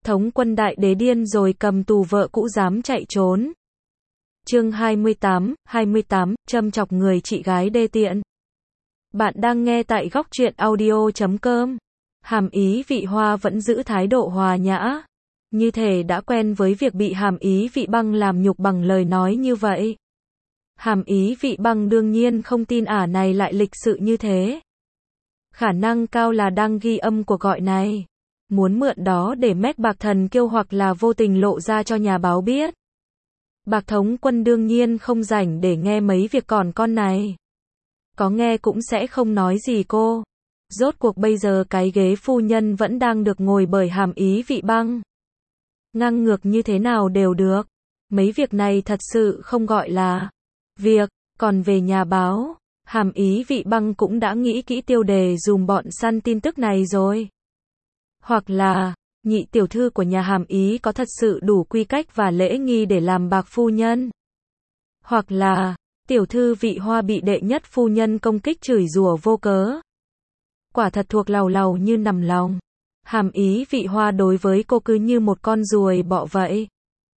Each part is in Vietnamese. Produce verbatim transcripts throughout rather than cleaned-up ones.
Thống quân đại đế điên rồi cầm tù vợ cũ dám chạy trốn. Chương hai mươi tám, hai mươi tám, châm chọc người chị gái đê tiện. Bạn đang nghe tại góc truyện audio chấm com. Hàm Ý Vị Hoa vẫn giữ thái độ hòa nhã, như thể đã quen với việc bị Hàm Ý Vị Băng làm nhục bằng lời nói như vậy. Hàm Ý Vị Băng đương nhiên không tin ả này lại lịch sự như thế. Khả năng cao là đang ghi âm cuộc gọi này, muốn mượn đó để mét Bạc Thần Kiêu hoặc là vô tình lộ ra cho nhà báo biết. Bạc Thống Quân đương nhiên không rảnh để nghe mấy việc còn con này. Có nghe cũng sẽ không nói gì cô. Rốt cuộc bây giờ cái ghế phu nhân vẫn đang được ngồi bởi Hàm Ý Vị Băng. Ngang ngược như thế nào đều được. Mấy việc này thật sự không gọi là việc. Còn về nhà báo, Hàm Ý Vị Băng cũng đã nghĩ kỹ tiêu đề dùm bọn săn tin tức này rồi. Hoặc là, nhị tiểu thư của nhà Hàm Ý có thật sự đủ quy cách và lễ nghi để làm bạc phu nhân. Hoặc là, tiểu thư Vị Hoa bị đệ nhất phu nhân công kích chửi rủa vô cớ. Quả thật thuộc lầu lầu như nằm lòng. Hàm Ý Vị Hoa đối với cô cứ như một con ruồi bọ vậy.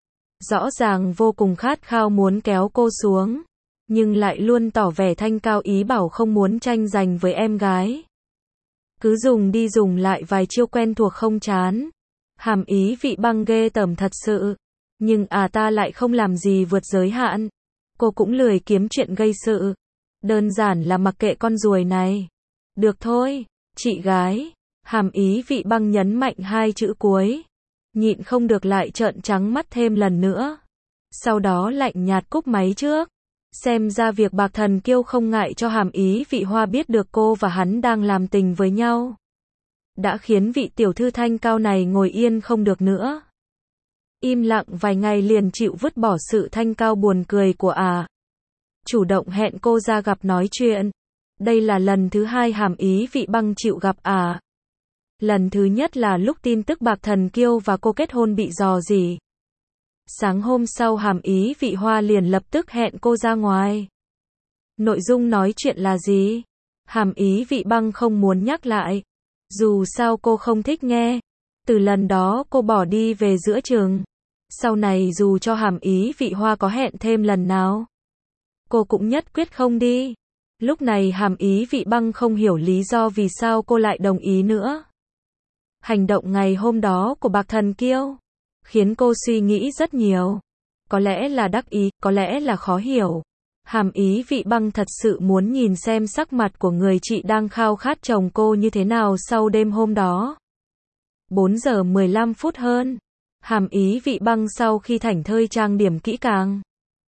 Rõ ràng vô cùng khát khao muốn kéo cô xuống, nhưng lại luôn tỏ vẻ thanh cao ý bảo không muốn tranh giành với em gái. Cứ dùng đi dùng lại vài chiêu quen thuộc không chán. Hàm Ý Vị Băng ghê tởm thật sự. Nhưng à ta lại không làm gì vượt giới hạn. Cô cũng lười kiếm chuyện gây sự. Đơn giản là mặc kệ con ruồi này. Được thôi, chị gái. Hàm Ý Vị Băng nhấn mạnh hai chữ cuối. Nhịn không được lại trợn trắng mắt thêm lần nữa. Sau đó lạnh nhạt cúp máy trước. Xem ra việc Bạc Thần Kiêu không ngại cho Hàm Ý Vị Hoa biết được cô và hắn đang làm tình với nhau. Đã khiến vị tiểu thư thanh cao này ngồi yên không được nữa. Im lặng vài ngày liền chịu vứt bỏ sự thanh cao buồn cười của ả. À. Chủ động hẹn cô ra gặp nói chuyện. Đây là lần thứ hai Hàm Ý Vị Băng chịu gặp ả. À. Lần thứ nhất là lúc tin tức Bạc Thần Kiêu và cô kết hôn bị rò rỉ. Sáng hôm sau Hàm Ý Vị Hoa liền lập tức hẹn cô ra ngoài. Nội dung nói chuyện là gì? Hàm Ý Vị Băng không muốn nhắc lại. Dù sao cô không thích nghe. Từ lần đó cô bỏ đi về giữa chừng. Sau này dù cho Hàm Ý Vị Hoa có hẹn thêm lần nào, cô cũng nhất quyết không đi. Lúc này Hàm Ý Vị Băng không hiểu lý do vì sao cô lại đồng ý nữa. Hành động ngày hôm đó của Bạc Thần Kiêu khiến cô suy nghĩ rất nhiều. Có lẽ là đắc ý, có lẽ là khó hiểu. Hàm Ý Vị Băng thật sự muốn nhìn xem sắc mặt của người chị đang khao khát chồng cô như thế nào sau đêm hôm đó. bốn giờ mười lăm phút hơn. Hàm Ý Vị Băng sau khi thảnh thơi trang điểm kỹ càng,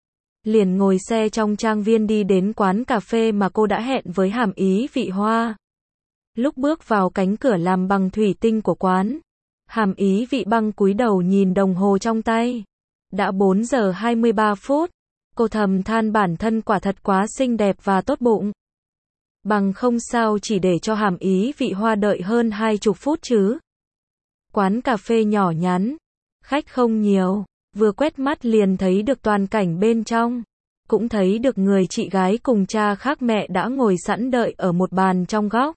liền ngồi xe trong trang viên đi đến quán cà phê mà cô đã hẹn với Hàm Ý Vị Hoa. Lúc bước vào cánh cửa làm bằng thủy tinh của quán, Hàm Ý Vị Băng cúi đầu nhìn đồng hồ trong tay. Đã bốn giờ hai mươi ba phút. Cô thầm than bản thân quả thật quá xinh đẹp và tốt bụng. Bằng không sao chỉ để cho Hàm Ý Vị Hoa đợi hơn hai chục phút chứ. Quán cà phê nhỏ nhắn, khách không nhiều, vừa quét mắt liền thấy được toàn cảnh bên trong. Cũng thấy được người chị gái cùng cha khác mẹ đã ngồi sẵn đợi ở một bàn trong góc.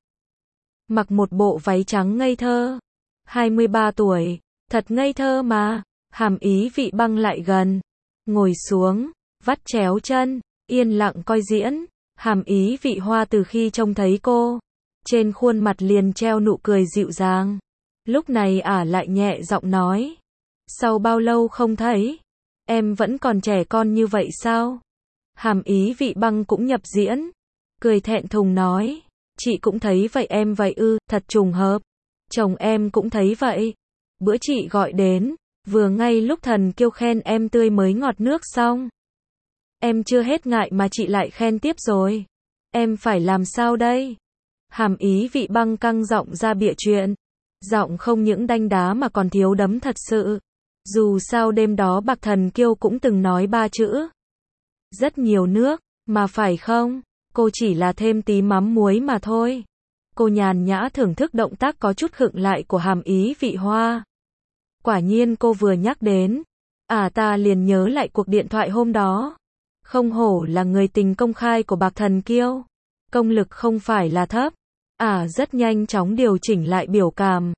Mặc một bộ váy trắng ngây thơ. hai mươi ba tuổi, thật ngây thơ mà. Hàm Ý Vị Băng lại gần, ngồi xuống, vắt chéo chân, yên lặng coi diễn. Hàm Ý Vị Hoa từ khi trông thấy cô, trên khuôn mặt liền treo nụ cười dịu dàng. Lúc này ả lại nhẹ giọng nói. Sau bao lâu không thấy? Em vẫn còn trẻ con như vậy sao? Hàm Ý Vị Băng cũng nhập diễn, cười thẹn thùng nói. Chị cũng thấy vậy em vậy ư, thật trùng hợp. Chồng em cũng thấy vậy. Bữa chị gọi đến, vừa ngay lúc Thần Kiêu khen em tươi mới ngọt nước xong. Em chưa hết ngại mà chị lại khen tiếp rồi. Em phải làm sao đây? Hàm Ý Vị Băng căng giọng ra bịa chuyện. Giọng không những đanh đá mà còn thiếu đấm thật sự. Dù sao đêm đó Bạc Thần Kiêu cũng từng nói ba chữ. Rất nhiều nước, mà phải không? Cô chỉ là thêm tí mắm muối mà thôi. Cô nhàn nhã thưởng thức động tác có chút khựng lại của Hàm Ý Vị Hoa. Quả nhiên cô vừa nhắc đến, à ta liền nhớ lại cuộc điện thoại hôm đó. Không hổ là người tình công khai của Bạc Thần Kiêu. Công lực không phải là thấp. À rất nhanh chóng điều chỉnh lại biểu cảm.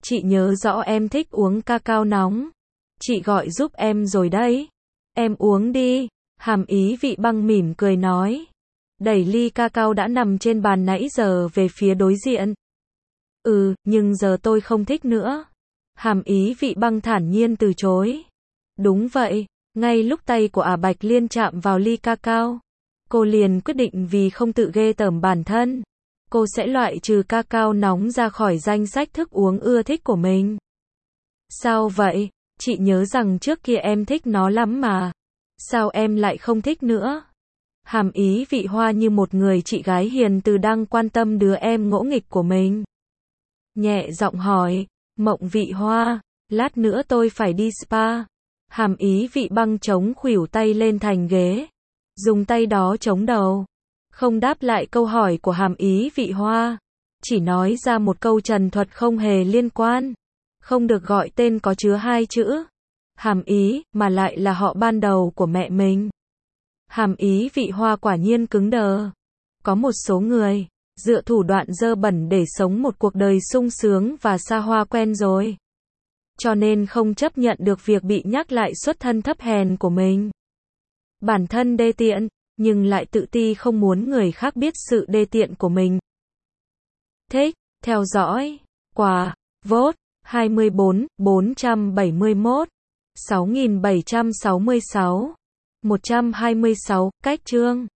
Chị nhớ rõ em thích uống cacao nóng. Chị gọi giúp em rồi đấy. Em uống đi. Hàm Ý Vị Băng mỉm cười nói. Đẩy ly cacao đã nằm trên bàn nãy giờ về phía đối diện. Ừ, nhưng giờ tôi không thích nữa. Hàm Ý Vị Băng thản nhiên từ chối. Đúng vậy, ngay lúc tay của Ả Bạch Liên chạm vào ly cacao, cô liền quyết định vì không tự ghê tởm bản thân, cô sẽ loại trừ cacao nóng ra khỏi danh sách thức uống ưa thích của mình. Sao vậy? Chị nhớ rằng trước kia em thích nó lắm mà. Sao em lại không thích nữa? Hàm Ý Vị Hoa như một người chị gái hiền từ đang quan tâm đứa em ngỗ nghịch của mình. Nhẹ giọng hỏi, Mộng Vị Hoa, lát nữa tôi phải đi spa. Hàm Ý Vị Băng chống khuỷu tay lên thành ghế, dùng tay đó chống đầu, không đáp lại câu hỏi của Hàm Ý Vị Hoa, chỉ nói ra một câu trần thuật không hề liên quan, không được gọi tên có chứa hai chữ Hàm Ý, mà lại là họ ban đầu của mẹ mình. Hàm Ý Vị Hoa quả nhiên cứng đờ. Có một số người dựa thủ đoạn dơ bẩn để sống một cuộc đời sung sướng và xa hoa quen rồi, cho nên không chấp nhận được việc bị nhắc lại xuất thân thấp hèn của mình. Bản thân đê tiện, nhưng lại tự ti không muốn người khác biết sự đê tiện của mình. Thích, theo dõi, quà, vote, hai mươi bốn, bốn trăm bảy mươi mốt, sáu nghìn bảy trăm sáu mươi sáu, một trăm hai mươi sáu, cách chương.